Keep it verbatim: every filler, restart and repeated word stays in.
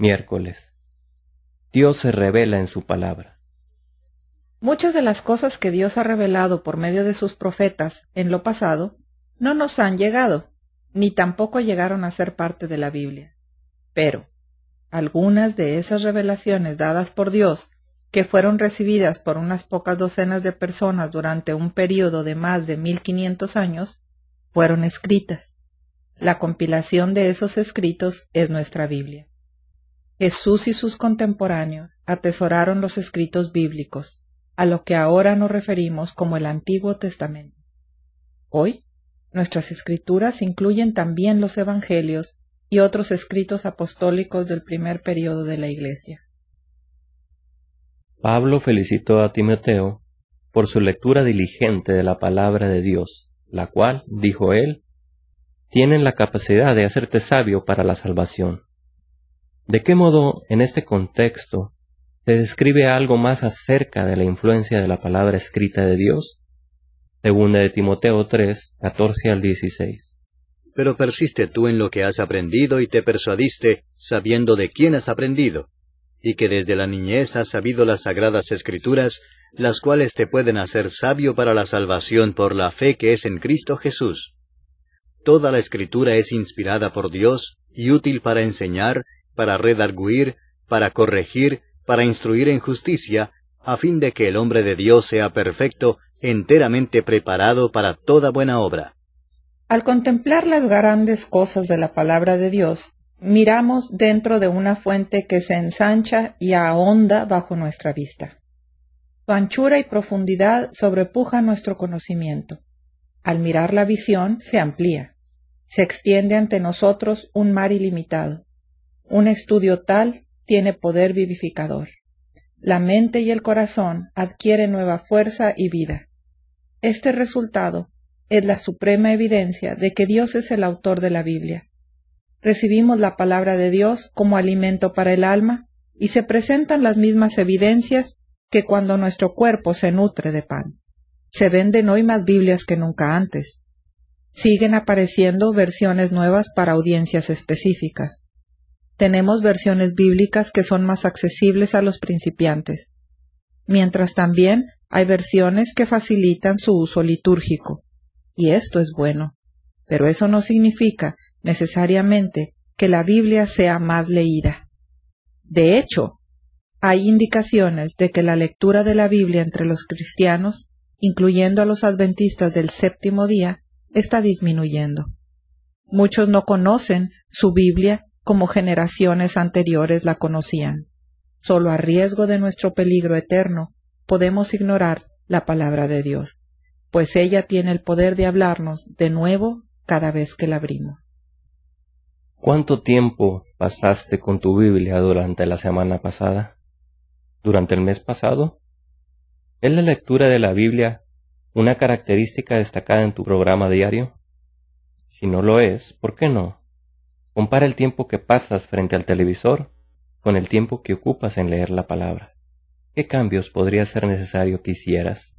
Miércoles. Dios se revela en su palabra. Muchas de las cosas que Dios ha revelado por medio de sus profetas en lo pasado no nos han llegado, ni tampoco llegaron a ser parte de la Biblia. Pero algunas de esas revelaciones dadas por Dios, que fueron recibidas por unas pocas docenas de personas durante un período de más de mil quinientos años, fueron escritas. La compilación de esos escritos es nuestra Biblia. Jesús y sus contemporáneos atesoraron los escritos bíblicos, a lo que ahora nos referimos como el Antiguo Testamento. Hoy, nuestras escrituras incluyen también los Evangelios y otros escritos apostólicos del primer período de la Iglesia. Pablo felicitó a Timoteo por su lectura diligente de la palabra de Dios, la cual, dijo él, tienen la capacidad de hacerte sabio para la salvación. ¿De qué modo, en este contexto, se describe algo más acerca de la influencia de la palabra escrita de Dios? Segunda de Timoteo tres, catorce al dieciséis. Pero persiste tú en lo que has aprendido y te persuadiste, sabiendo de quién has aprendido, y que desde la niñez has sabido las sagradas Escrituras, las cuales te pueden hacer sabio para la salvación por la fe que es en Cristo Jesús. Toda la Escritura es inspirada por Dios y útil para enseñar, para redarguir, para corregir, para instruir en justicia, a fin de que el hombre de Dios sea perfecto, enteramente preparado para toda buena obra. Al contemplar las grandes cosas de la palabra de Dios, miramos dentro de una fuente que se ensancha y ahonda bajo nuestra vista. Su anchura y profundidad sobrepujan nuestro conocimiento. Al mirar la visión, se amplía. Se extiende ante nosotros un mar ilimitado. Un estudio tal tiene poder vivificador. La mente y el corazón adquieren nueva fuerza y vida. Este resultado es la suprema evidencia de que Dios es el autor de la Biblia. Recibimos la palabra de Dios como alimento para el alma y se presentan las mismas evidencias que cuando nuestro cuerpo se nutre de pan. Se venden hoy más Biblias que nunca antes. Siguen apareciendo versiones nuevas para audiencias específicas. Tenemos versiones bíblicas que son más accesibles a los principiantes, mientras también hay versiones que facilitan su uso litúrgico, y esto es bueno, pero eso no significa necesariamente que la Biblia sea más leída. De hecho, hay indicaciones de que la lectura de la Biblia entre los cristianos, incluyendo a los adventistas del séptimo día, está disminuyendo. Muchos no conocen su Biblia como generaciones anteriores la conocían. Solo a riesgo de nuestro peligro eterno podemos ignorar la palabra de Dios, pues ella tiene el poder de hablarnos de nuevo cada vez que la abrimos. ¿Cuánto tiempo pasaste con tu Biblia durante la semana pasada? ¿Durante el mes pasado? ¿Es la lectura de la Biblia una característica destacada en tu programa diario? Si no lo es, ¿por qué no? Compara el tiempo que pasas frente al televisor con el tiempo que ocupas en leer la palabra. ¿Qué cambios podría ser necesario que hicieras?